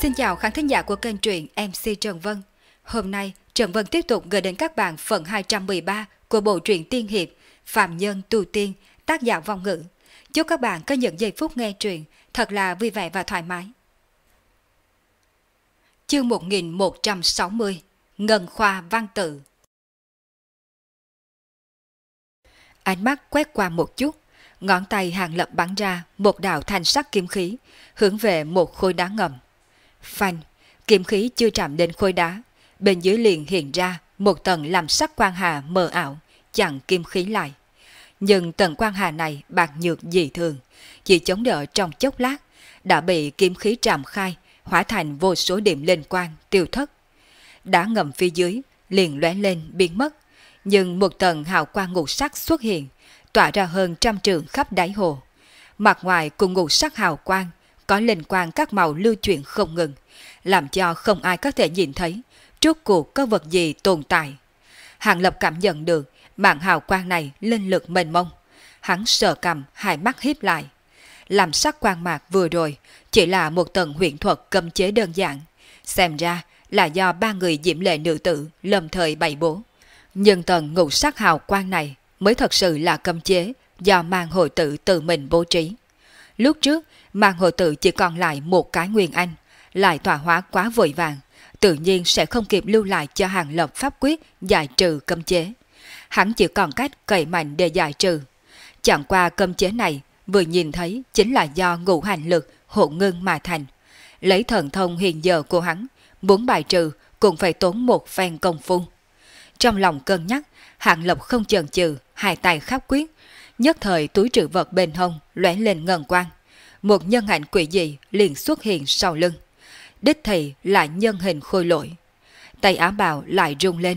Xin chào khán thính giả của kênh truyện MC Trần Vân. Hôm nay, Trần Vân tiếp tục gửi đến các bạn phần 213 của bộ truyện tiên hiệp Phạm Nhân Tu Tiên, tác giả Vong Ngữ. Chúc các bạn có những giây phút nghe truyện thật là vui vẻ và thoải mái. Chương 1160 Ngân Khoa Văn Tự. Ánh mắt quét qua một chút, ngón tay Hàng Lập bắn ra một đạo thanh sắc kiếm khí, hướng về một khối đá ngầm. Phanh, kiếm khí chưa chạm đến khối đá, bên dưới liền hiện ra một tầng làm sắc quang hà mờ ảo, chặn kiếm khí lại. Nhưng tầng quang hà này bạc nhược dị thường, chỉ chống đỡ trong chốc lát, đã bị kiếm khí trảm khai, hóa thành vô số điểm linh quang tiêu thất. Đá ngầm phía dưới liền lóe lên biến mất, nhưng một tầng hào quang ngũ sắc xuất hiện, tỏa ra hơn 100 trượng khắp đáy hồ. Mặt ngoài cùng ngũ sắc hào quang có linh quang các màu lưu chuyển không ngừng, làm cho không ai có thể nhìn thấy rốt cuộc có vật gì tồn tại. Hàng Lập cảm nhận được mảng hào quang này linh lực mênh mông, hắn sờ cầm, hai mắt híp lại. Làm sắc quang mạc vừa rồi chỉ là một tầng huyền thuật cấm chế đơn giản, xem ra là do ba người diễm lệ nữ tử lâm thời bày bố. Nhưng tầng ngũ sắc hào quang này mới thật sự là cấm chế do mang hội tự tự mình bố trí. Lúc trước, mang hội tự chỉ còn lại một cái nguyên anh, lại tỏa hóa quá vội vàng, tự nhiên sẽ không kịp lưu lại cho Hàng Lập pháp quyết giải trừ cấm chế. Hắn chỉ còn cách cậy mạnh để giải trừ. Chẳng qua cấm chế này vừa nhìn thấy chính là do ngũ hành lực hỗn ngưng mà thành. Lấy thần thông hiện giờ của hắn, muốn bài trừ cũng phải tốn một phen công phu. Trong lòng cân nhắc, Hàng Lập không chần chừ, hai tay khắp quyết, nhất thời túi trữ vật bên hông lóe lên ngân quang. Một nhân ảnh quỷ dị liền xuất hiện sau lưng. Đích thị là nhân hình khôi lỗi. Tay áo bào lại rung lên,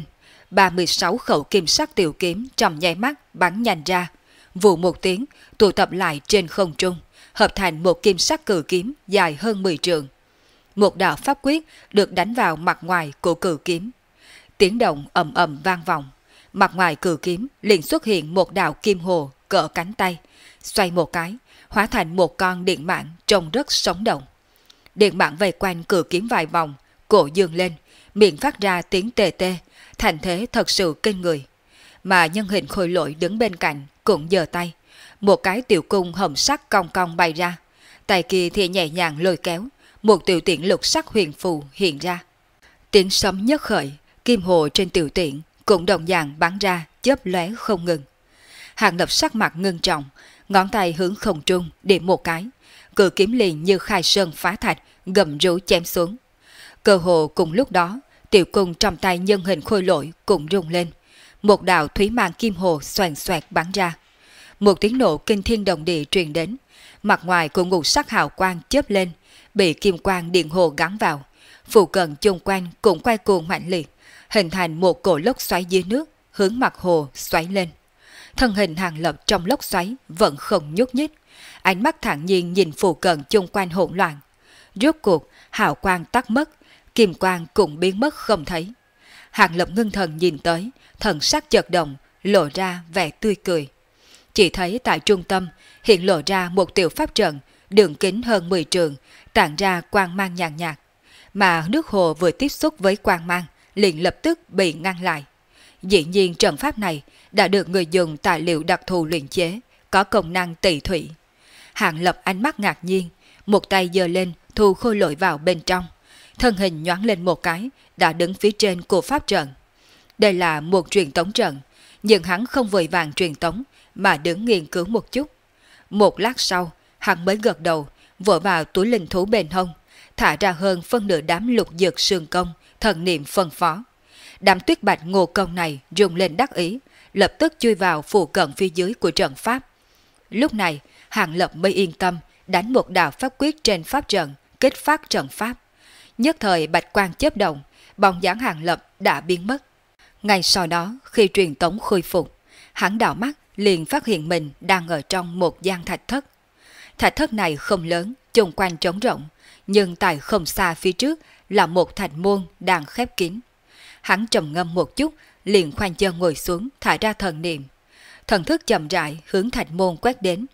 36 khẩu kim sắc tiểu kiếm trong nháy mắt bắn nhanh ra, vù một tiếng tụ tập lại trên không trung, hợp thành một kim sắc cự kiếm dài hơn 10 trượng. Một đạo pháp quyết được đánh vào mặt ngoài của cự kiếm. Tiếng động ầm ầm vang vọng, mặt ngoài cự kiếm liền xuất hiện một đạo kim hồ cỡ cánh tay, xoay một cái, hóa thành một con điện mãng trông rất sống động. Điện mãng vây quanh cự kiếm vài vòng, cổ dương lên, miệng phát ra tiếng tê tê, thành thế thật sự kinh người. Mà nhân hình khôi lỗi đứng bên cạnh cũng giơ tay, một cái tiểu cung hồng sắc cong cong bay ra, tay kia thì nhẹ nhàng lôi kéo, một tiểu tiễn lục sắc huyền phù hiện ra. Tiếng sấm nhất khởi, kim hồ trên tiểu tiễn cũng đồng dạng bắn ra, chớp lóe không ngừng. Hàng Lập sắc mặt ngưng trọng, ngón tay hướng không trung điểm một cái, cự kiếm liền như khai sơn phá thạch gầm rú chém xuống. Cơ hồ cùng lúc đó, tiểu cung trong tay nhân hình khôi lỗi cũng rung lên, một đạo thúy mang kim hồ xoèn xoẹt bắn ra. Một tiếng nổ kinh thiên động địa truyền đến, mặt ngoài của ngũ sắc hào quang chớp lên, bị kim quang điện hồ gắn vào, phụ cận chung quanh cũng quay cuồng mạnh liệt, hình thành một cổ lốc xoáy dưới nước hướng mặt hồ xoáy lên. Thân hình Hàng Lập trong lốc xoáy vẫn không nhúc nhích, ánh mắt thản nhiên nhìn phụ cận chung quanh hỗn loạn. Rốt cuộc hào quang tắt mất, kim quang cũng biến mất không thấy. Hàng Lập ngưng thần nhìn tới, thần sắc chợt động, lộ ra vẻ tươi cười. Chỉ thấy tại trung tâm hiện lộ ra một tiểu pháp trận, đường kính hơn 10 trượng, tản ra quang mang nhàn nhạt, mà nước hồ vừa tiếp xúc với quang mang liền lập tức bị ngăn lại. Dĩ nhiên trận pháp này đã được người dùng tài liệu đặc thù luyện chế, có công năng tẩy thủy. Hàng Lập ánh mắt ngạc nhiên, một tay giơ lên thu khôi lỗi vào bên trong, thân hình nhoáng lên một cái, đã đứng phía trên của pháp trận. Đây là một truyền tống trận, nhưng hắn không vội vàng truyền tống, mà đứng nghiên cứu một chút. Một lát sau, hắn mới gật đầu, vội vào túi linh thú bên hông, thả ra hơn phân nửa đám lục dược sương công, thần niệm phân phó. Đám tuyết bạch ngô công này rung lên đắc ý, lập tức chui vào phụ cận phía dưới của trận pháp. Lúc này, Hàng Lập mới yên tâm đánh một đạo pháp quyết trên pháp trận, kích phát trận pháp. Nhất thời bạch quang chớp động, bóng dáng Hàng Lập đã biến mất. Ngay sau đó, khi truyền tống khôi phục, hắn đảo mắt liền phát hiện mình đang ở trong một gian thạch thất. Thạch thất này không lớn, chung quanh trống rộng, nhưng tại không xa phía trước là một thạch môn đang khép kín. Hắn trầm ngâm một chút, liền khoanh chân ngồi xuống, thả ra thần niệm. Thần thức chậm rãi hướng thạch môn quét đến.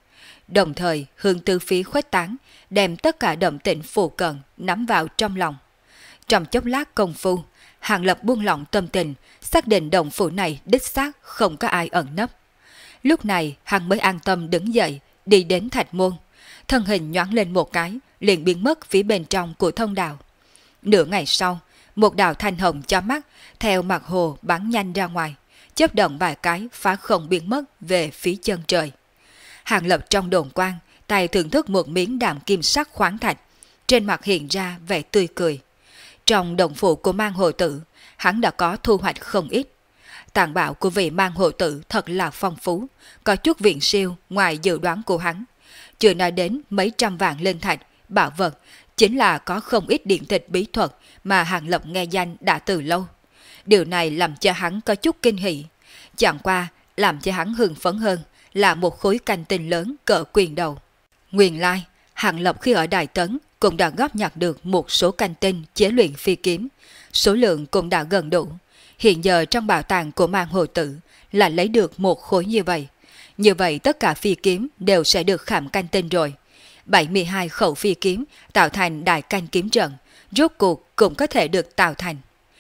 đồng thời hướng tứ phía khuếch tán, đem tất cả động tĩnh phù cận nắm vào trong lòng. Trong chốc lát công phu, Hàng Lập buông lỏng tâm tình, xác định động phủ này đích xác không có ai ẩn nấp. Lúc này hắn mới an tâm đứng dậy, đi đến thạch môn. Thân hình nhoáng lên một cái, liền biến mất phía bên trong của thông đạo. Nửa ngày sau, một đạo thanh hồng chói mắt theo mặt hồ bắn nhanh ra ngoài, chớp động vài cái phá không biến mất về phía chân trời. Hàng Lập trong đồn quang, tay thưởng thức một miếng đạm kim sắc khoáng thạch, trên mặt hiện ra vẻ tươi cười. Trong động phủ của Mang Hồ Tử, hắn đã có thu hoạch không ít. Tàn bạo của vị Mang Hồ Tử thật là phong phú, có chút viện siêu ngoài dự đoán của hắn. Chưa nói đến mấy trăm vạn linh thạch, bảo vật, chính là có không ít điện tịch bí thuật mà Hàng Lập nghe danh đã từ lâu. Điều này làm cho hắn có chút kinh hỉ. Chẳng qua, làm cho hắn hưng phấn hơn là một khối canh tinh lớn cỡ quyền đầu. Nguyên lai, Hàng Lập khi ở Đại Tấn cũng đã góp nhặt được một số canh tinh chế luyện phi kiếm, số lượng cũng đã gần đủ. Hiện giờ trong bảo tàng của Mang Hồ Tử là lấy được một khối như vậy. Như vậy tất cả phi kiếm đều sẽ được khảm canh tinh rồi. 72 khẩu phi kiếm tạo thành đại canh kiếm trận, rốt cuộc cũng có thể được tạo thành.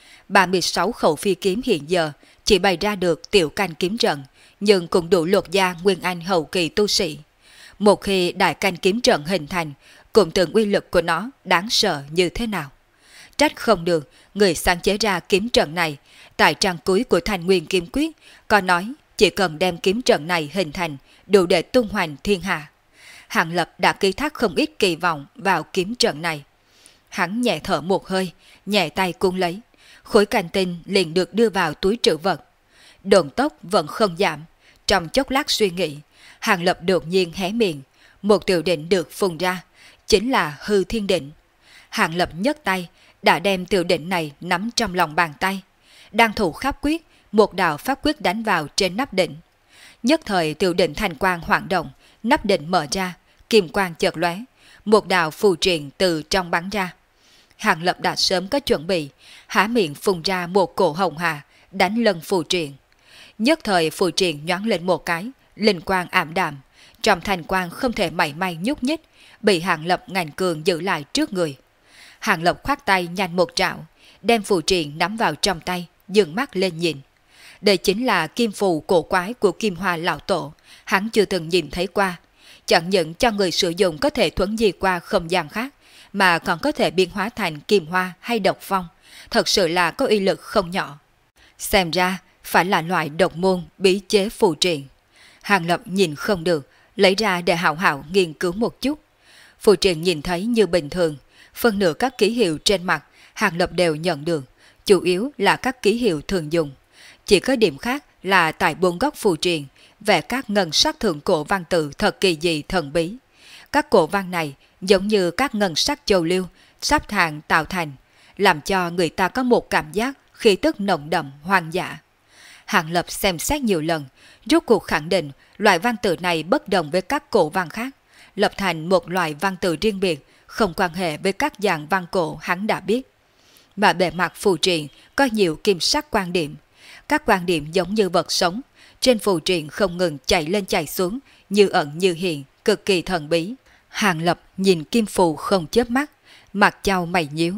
36 khẩu phi kiếm hiện giờ chỉ bày ra được tiểu canh kiếm trận, nhưng cũng đủ lột da nguyên anh hậu kỳ tu sĩ. Một khi đại canh kiếm trận hình thành, cũng tưởng uy lực của nó đáng sợ như thế nào. Trách không được, người sáng chế ra kiếm trận này, tại trang cuối của Thành Nguyên Kiếm Quyết, có nói chỉ cần đem kiếm trận này hình thành, đủ để tung hoành thiên hạ. Hàng Lập đã ký thác không ít kỳ vọng vào kiếm trận này. Hắn nhẹ thở một hơi, nhẹ tay cuốn lấy, khối canh tinh liền được đưa vào túi trữ vật. Độn tốc vẫn không giảm, trong chốc lát suy nghĩ, Hàng Lập đột nhiên hé miệng, một tiểu định được phun ra, chính là Hư Thiên Định. Hàng Lập nhấc tay, đã đem tiểu định này nắm trong lòng bàn tay. Đang thủ khắp quyết, một đạo pháp quyết đánh vào trên nắp định. Nhất thời tiểu định thành quang hoạt động, nắp định mở ra, kim quang chợt lóe, một đạo phù triện từ trong bắn ra. Hàng Lập đã sớm có chuẩn bị, há miệng phun ra một cổ hồng hà, đánh lân phù triện. Nhất thời phù triện nhoáng lên một cái, linh quang ảm đạm, trong thành quang không thể mảy may nhúc nhích, bị Hàng Lập ngạnh cường giữ lại trước người. Hàng Lập khoát tay nhanh một trảo, đem phù triện nắm vào trong tay, dừng mắt lên nhìn. Đây chính là kim phù cổ quái của Kim Hoa lão tổ, hắn chưa từng nhìn thấy qua. Chẳng những cho người sử dụng có thể thuấn di qua không gian khác, mà còn có thể biến hóa thành kim hoa hay độc phong, thật sự là có uy lực không nhỏ. Xem ra phải là loại độc môn bí chế phù triện. Hàng Lập nhìn không được, lấy ra để hảo hảo nghiên cứu một chút. Phù triện nhìn thấy như bình thường, phân nửa các ký hiệu trên mặt Hàng Lập đều nhận được, chủ yếu là các ký hiệu thường dùng. Chỉ có điểm khác là tại bốn góc phù triện vẽ các ngân sắc thượng cổ văn tự thật kỳ dị thần bí. Các cổ văn này giống như các ngân sắc châu liêu sắp hàng tạo thành, làm cho người ta có một cảm giác khí tức nồng đậm hoang dã. Hàng Lập xem xét nhiều lần, rốt cuộc khẳng định loại văn tự này bất đồng với các cổ văn khác, lập thành một loại văn tự riêng biệt, không quan hệ với các dạng văn cổ hắn đã biết. Mà bề mặt phù triện có nhiều kim sắc quan điểm. Các quan điểm giống như vật sống, trên phù triện không ngừng chạy lên chạy xuống, như ẩn như hiện, cực kỳ thần bí. Hàng Lập nhìn kim phù không chớp mắt, mặt chau mày nhíu.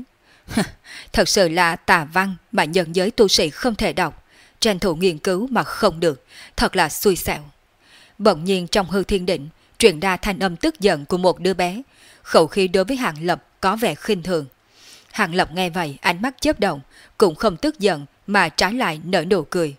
Thật sự là tà văn mà nhân giới tu sĩ không thể đọc, tranh thủ nghiên cứu mà không được, thật là xui xẻo. Bỗng nhiên trong Hư Thiên Định truyền ra thanh âm tức giận của một đứa bé, khẩu khí đối với Hàng Lập có vẻ khinh thường. Hàng Lập nghe vậy ánh mắt chớp động, cũng không tức giận mà trái lại nở nụ cười.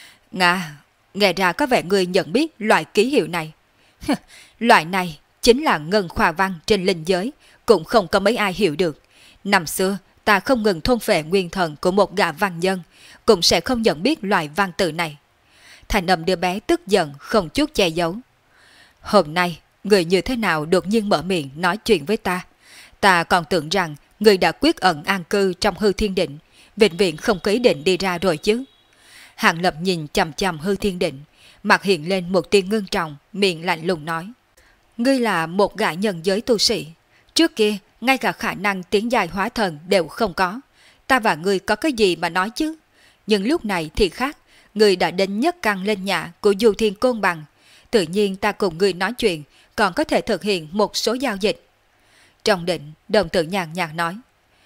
Nghe ra có vẻ người nhận biết loại ký hiệu này. Loại này chính là ngân khoa văn trên linh giới, cũng không có mấy ai hiểu được. Năm xưa ta không ngừng thôn phệ nguyên thần của một gã văn nhân, cũng sẽ không nhận biết loại văn tự này. Thành âm đứa bé tức giận không chút che giấu. Hôm nay người như thế nào đột nhiên mở miệng nói chuyện với ta? Ta còn tưởng rằng người đã quyết ẩn an cư trong Hư Thiên Định, vĩnh viễn không có ý định đi ra rồi chứ. Hàng Lập nhìn chằm chằm Hư Thiên Định, mặt hiện lên một tia ngưng trọng, miệng lạnh lùng nói. Ngươi là một gã nhân giới tu sĩ. Trước kia, ngay cả khả năng tiến giai hóa thần đều không có. Ta và ngươi có cái gì mà nói chứ? Nhưng lúc này thì khác, ngươi đã đến nhất căn lên nhà của Du Thiên Côn Bằng. Tự nhiên ta cùng ngươi nói chuyện, còn có thể thực hiện một số giao dịch. Trong định, đồng tử nhàn nhạt nói,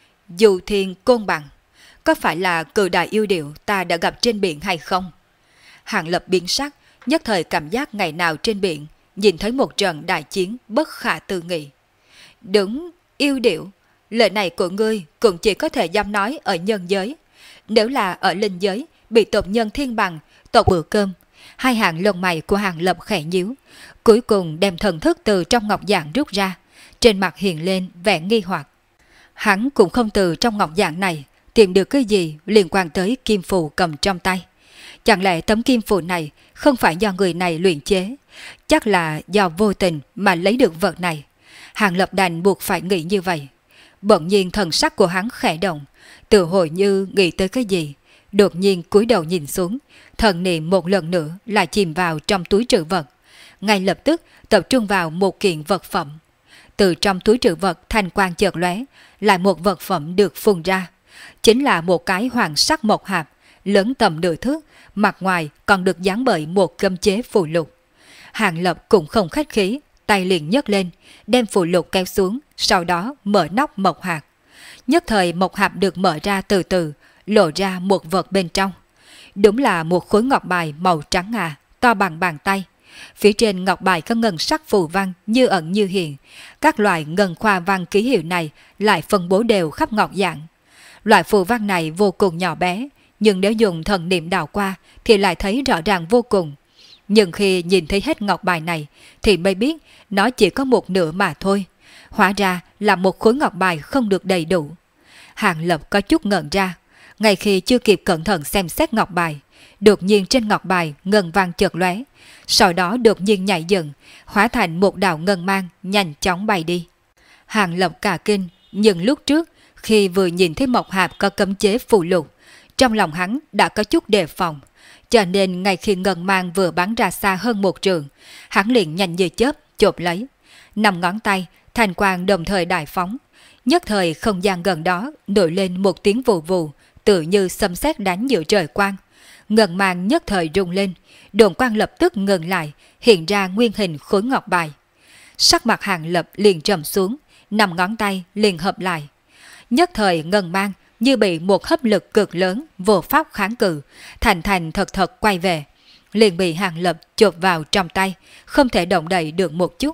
dù thiên côn bằng, có phải là cự đại yêu điệu ta đã gặp trên biển hay không? Hàng Lập biến sắc, nhất thời cảm giác ngày nào trên biển, nhìn thấy một trận đại chiến bất khả tư nghị. Đúng, yêu điệu, lời này của ngươi cũng chỉ có thể dám nói ở nhân giới. Nếu là ở linh giới, bị tộc nhân thiên bằng, tộc bữa cơm. Hai hàng lông mày của Hàng Lập khẽ nhíu, cuối cùng đem thần thức từ trong ngọc giản rút ra, trên mặt hiện lên vẻ nghi hoặc. Hắn cũng không từ trong ngọc giản này tìm được cái gì liên quan tới kim phù cầm trong tay. Chẳng lẽ tấm kim phù này không phải do người này luyện chế, chắc là do vô tình mà lấy được vật này. Hàng Lập đành buộc phải nghĩ như vậy. Bỗng nhiên thần sắc của hắn khẽ động, tự hồi như nghĩ tới cái gì, đột nhiên cúi đầu nhìn xuống, thần niệm một lần nữa lại chìm vào trong túi trữ vật, ngay lập tức tập trung vào một kiện vật phẩm. Từ trong túi trữ vật thanh quang chợt lóe, lại một vật phẩm được phun ra, chính là một cái hoàng sắc mộc hạp, lớn tầm nửa thước, mặt ngoài còn được dán bởi một cấm chế phù lục. Hàng Lập cũng không khách khí, tay liền nhấc lên, đem phù lục kéo xuống, sau đó mở nắp mộc hạt. Nhất thời mộc hạp được mở ra từ từ, lộ ra một vật bên trong. Đúng là một khối ngọc bài màu trắng ngà, to bằng bàn tay. Phía trên ngọc bài có ngân sắc phù văn như ẩn như hiện. Các loại ngân khoa văn ký hiệu này lại phân bố đều khắp ngọc giản. Loại phù văn này vô cùng nhỏ bé, nhưng nếu dùng thần niệm đào qua thì lại thấy rõ ràng vô cùng. Nhưng khi nhìn thấy hết ngọc bài này thì mới biết nó chỉ có một nửa mà thôi. Hóa ra là một khối ngọc bài không được đầy đủ. Hàng Lập có chút ngẩn ra. Ngay khi chưa kịp cẩn thận xem xét ngọc bài, đột nhiên trên ngọc bài ngân văn chợt lóe, sau đó đột nhiên nhảy dựng, hóa thành một đạo ngân mang nhanh chóng bay đi. Hàng Lập cả kinh, nhưng lúc trước khi vừa nhìn thấy mộc hạp có cấm chế phù lục, trong lòng hắn đã có chút đề phòng, cho nên ngay khi ngân mang vừa bắn ra xa hơn một trường, hắn liền nhanh như chớp chộp lấy. 5 ngón tay thanh quang đồng thời đại phóng, nhất thời không gian gần đó nổi lên một tiếng vù vù, tự như sấm sét đánh giữa trời quang. Ngân mang nhất thời rung lên, đồn quang lập tức ngừng lại, hiện ra nguyên hình khối ngọc bài. Sắc mặt Hàng Lập liền trầm xuống, 5 ngón tay liền hợp lại. Nhất thời ngân mang như bị một hấp lực cực lớn vô pháp kháng cự, thành thật thật quay về, liền bị Hàng Lập chộp vào trong tay, không thể động đậy được một chút.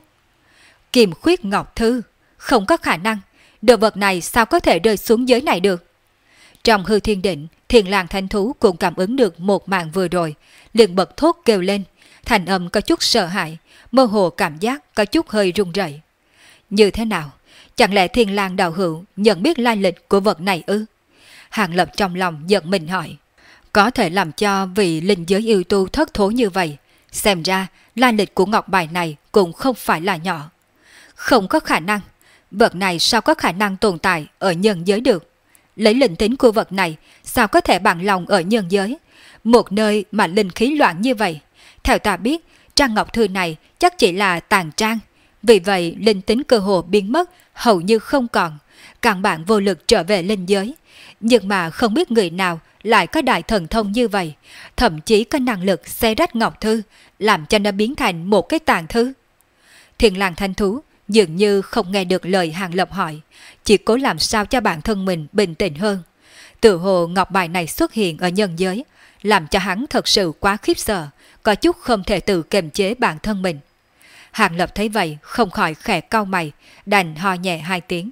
Kim khuyết ngọc thư, không có khả năng, đồ vật này sao có thể rơi xuống giới này được? Trong hư thiên định, Thiền Lang Thánh Thú cũng cảm ứng được một màn vừa rồi, liền bật thốt kêu lên, thành âm có chút sợ hãi, mơ hồ cảm giác có chút hơi run rẩy. Như thế nào? Chẳng lẽ Thiền Lang đạo hữu nhận biết lai lịch của vật này ư? Hàng Lập trong lòng giận mình hỏi. Có thể làm cho vị linh giới yêu tu thất thố như vậy, xem ra lai lịch của ngọc bài này cũng không phải là nhỏ. Không có khả năng, vật này sao có khả năng tồn tại ở nhân giới được? Lấy linh tính của vật này sao có thể bằng lòng ở nhân giới, một nơi mà linh khí loạn như vậy? Theo ta biết, trang ngọc thư này chắc chỉ là tàn trang, vì vậy linh tính cơ hồ biến mất, hầu như không còn, căn bản vô lực trở về linh giới. Nhưng mà không biết người nào lại có đại thần thông như vậy, thậm chí có năng lực xé rách ngọc thư, làm cho nó biến thành một cái tàn thư. Thiền Lang Thanh Thú dường như không nghe được lời Hàng Lập hỏi, chỉ cố làm sao cho bản thân mình bình tĩnh hơn. Tự hồ ngọc bài này xuất hiện ở nhân giới, làm cho hắn thật sự quá khiếp sợ, có chút không thể tự kiềm chế bản thân mình. Hàng Lập thấy vậy không khỏi khẽ cau mày, đành ho nhẹ 2 tiếng.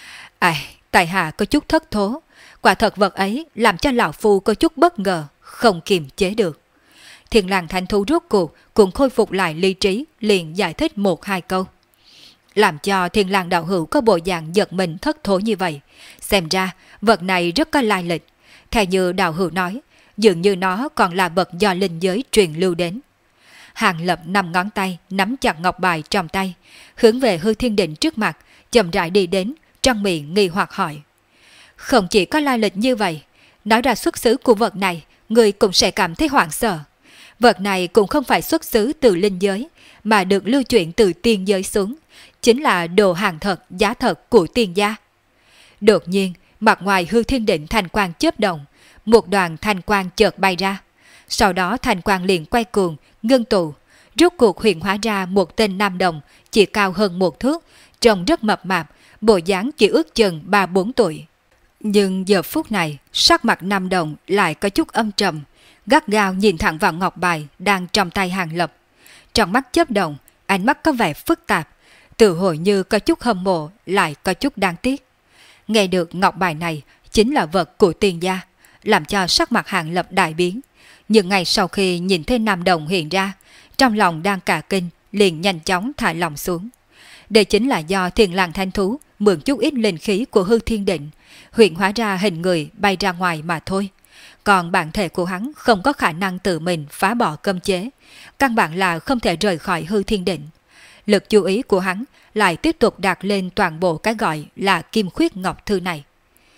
Tại hạ có chút thất thố, quả thật vật ấy làm cho lão phu có chút bất ngờ, không kiềm chế được. Thiền Lang Thánh Thú rốt cuộc cũng khôi phục lại lý trí, liền giải thích 1-2 câu. Làm cho Thiền Lang đạo hữu có bộ dạng giật mình thất thố như vậy, xem ra vật này rất có lai lịch. Theo như đạo hữu nói, dường như nó còn là vật do linh giới truyền lưu đến. Hàng Lập 5 ngón tay nắm chặt ngọc bài trong tay, hướng về hư thiên định trước mặt, chậm rãi đi đến, trong miệng nghi hoặc hỏi. Không chỉ có lai lịch như vậy, nói ra xuất xứ của vật này, người cũng sẽ cảm thấy hoảng sợ. Vật này cũng không phải xuất xứ từ linh giới, mà được lưu chuyển từ tiên giới xuống, chính là đồ hàng thật, giá thật của tiên gia. Đột nhiên, mặt ngoài hư thiên định thanh quang chớp động, một đoàn thanh quang chợt bay ra. Sau đó thanh quang liền quay cuồng, ngưng tụ, rốt cuộc hiện hóa ra một tên nam đồng chỉ cao hơn một thước, trông rất mập mạp, bộ dáng chỉ ước chừng 3-4 tuổi. Nhưng giờ phút này, sắc mặt nam đồng lại có chút âm trầm, gắt gao nhìn thẳng vào ngọc bài đang trong tay Hàng Lập. Trong mắt chớp động, ánh mắt có vẻ phức tạp, tự hồi như có chút hâm mộ, lại có chút đáng tiếc. Nghe được ngọc bài này chính là vật của tiền gia, làm cho sắc mặt Hàng Lập đại biến. Nhưng ngay sau khi nhìn thấy nam đồng hiện ra, trong lòng đang cả kinh, liền nhanh chóng thả lòng xuống. Đây chính là do Thiền Lang Thanh Thú mượn chút ít linh khí của hư thiên định, huyện hóa ra hình người bay ra ngoài mà thôi. Còn bản thể của hắn không có khả năng tự mình phá bỏ cấm chế, căn bản là không thể rời khỏi hư thiên định. Lực chú ý của hắn lại tiếp tục đặt lên toàn bộ cái gọi là Kim Khuyết Ngọc Thư này.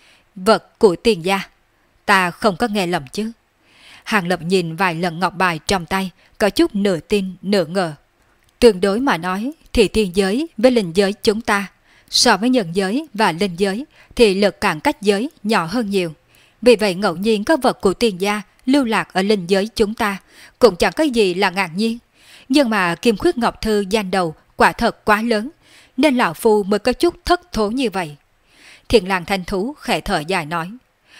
Vật của tiền gia, ta không có nghe lầm chứ? Hàng Lập nhìn vài lần ngọc bài trong tay, có chút nửa tin nửa ngờ. Tương đối mà nói thì tiên giới với linh giới chúng ta, so với nhân giới và linh giới thì lực cản cách giới nhỏ hơn nhiều. Vì vậy ngẫu nhiên có vật của tiền gia lưu lạc ở linh giới chúng ta cũng chẳng có gì là ngạc nhiên. Nhưng mà Kim Khuyết Ngọc Thư danh đầu quả thật quá lớn, nên lão phu mới có chút thất thố như vậy. Thiền Lang Thanh Thú khẽ thở dài nói.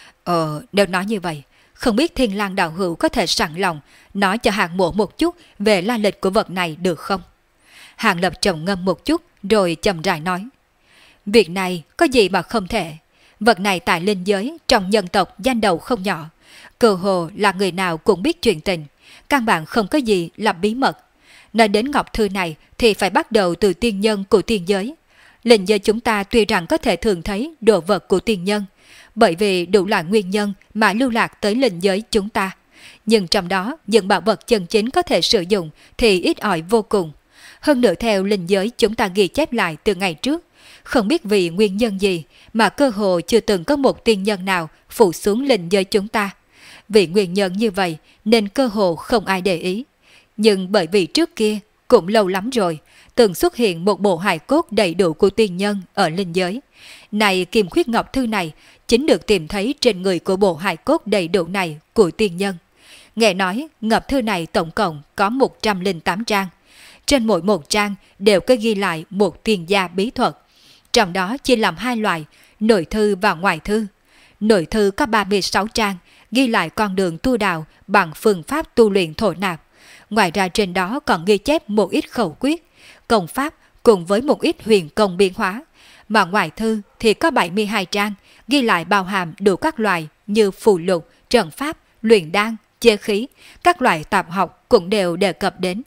Nếu nói như vậy, không biết Thiên Lang đạo hữu có thể sẵn lòng nói cho Hàng Mộ một chút về la lịch của vật này được không? Hàng Lập trầm ngâm một chút rồi chậm rãi nói. Việc này có gì mà không thể. Vật này tại linh giới trong nhân tộc danh đầu không nhỏ, cơ hồ là người nào cũng biết chuyện tình, căn bản không có gì là bí mật. Nói đến ngọc thư này thì phải bắt đầu từ tiên nhân của tiên giới. Linh giới chúng ta tuy rằng có thể thường thấy đồ vật của tiên nhân, bởi vì đủ loại nguyên nhân mà lưu lạc tới linh giới chúng ta. Nhưng trong đó những bảo vật chân chính có thể sử dụng thì ít ỏi vô cùng. Hơn nữa theo linh giới chúng ta ghi chép lại từ ngày trước, không biết vì nguyên nhân gì mà cơ hồ chưa từng có một tiên nhân nào phụ xuống linh giới chúng ta. Vì nguyên nhân như vậy nên cơ hồ không ai để ý. Nhưng bởi vì trước kia, cũng lâu lắm rồi, từng xuất hiện một bộ hài cốt đầy đủ của tiên nhân ở linh giới. Này Kim Khuyết Ngọc Thư này chính được tìm thấy trên người của bộ hài cốt đầy đủ này của tiên nhân. Nghe nói ngọc thư này tổng cộng có 108 trang. Trên mỗi một trang đều có ghi lại một tiên gia bí thuật. Trong đó chia làm hai loại, nội thư và ngoại thư. Nội thư có 36 trang, ghi lại con đường tu đạo bằng phương pháp tu luyện thổ nạp. Ngoài ra trên đó còn ghi chép một ít khẩu quyết, công pháp cùng với một ít huyền công biến hóa. Mà ngoại thư thì có 72 trang, ghi lại bao hàm đủ các loại như phù lục, trận pháp, luyện đan, chế khí, các loại tạp học cũng đều đề cập đến.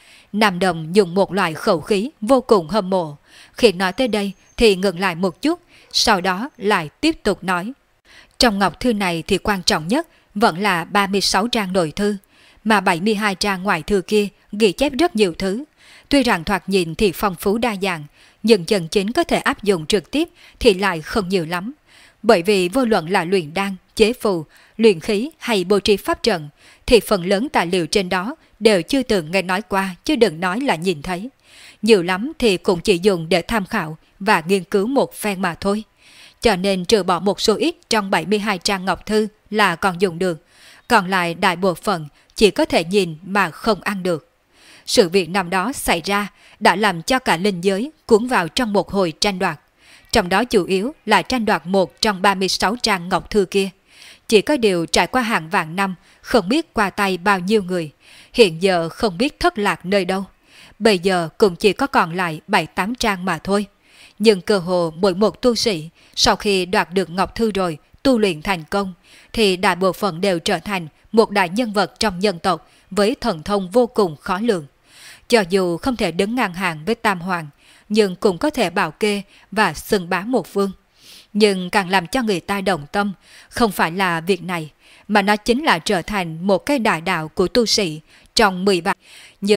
Nam Đồng dùng một loại khẩu khí vô cùng hâm mộ. Khi nói tới đây thì ngừng lại một chút, sau đó lại tiếp tục nói. Trong ngọc thư này thì quan trọng nhất vẫn là 36 trang nội thư, mà 72 trang ngoại thư kia ghi chép rất nhiều thứ. Tuy rằng thoạt nhìn thì phong phú đa dạng, nhưng chân chính có thể áp dụng trực tiếp thì lại không nhiều lắm. Bởi vì vô luận là luyện đan, chế phù, luyện khí hay bố trí pháp trận, thì phần lớn tài liệu trên đó đều chưa từng nghe nói qua chứ đừng nói là nhìn thấy. Nhiều lắm thì cũng chỉ dùng để tham khảo và nghiên cứu một phen mà thôi. Cho nên trừ bỏ một số ít trong 72 trang ngọc thư là còn dùng được, còn lại đại bộ phận chỉ có thể nhìn mà không ăn được. Sự việc năm đó xảy ra đã làm cho cả linh giới cuốn vào trong một hồi tranh đoạt. Trong đó chủ yếu là tranh đoạt một trong 36 trang ngọc thư kia. Chỉ có điều trải qua hàng vạn năm, không biết qua tay bao nhiêu người, hiện giờ không biết thất lạc nơi đâu. Bây giờ cũng chỉ có còn lại 7-8 trang mà thôi. Nhưng cơ hồ mỗi một tu sĩ, sau khi đoạt được ngọc thư rồi, tu luyện thành công, thì đại bộ phận đều trở thành một đại nhân vật trong nhân tộc với thần thông vô cùng khó lường. Cho dù không thể đứng ngang hàng với Tam Hoàng, nhưng cũng có thể bảo kê và xưng bá một phương. Nhưng càng làm cho người ta động tâm, không phải là việc này, mà nó chính là trở thành một cái đại đạo của tu sĩ trong 13.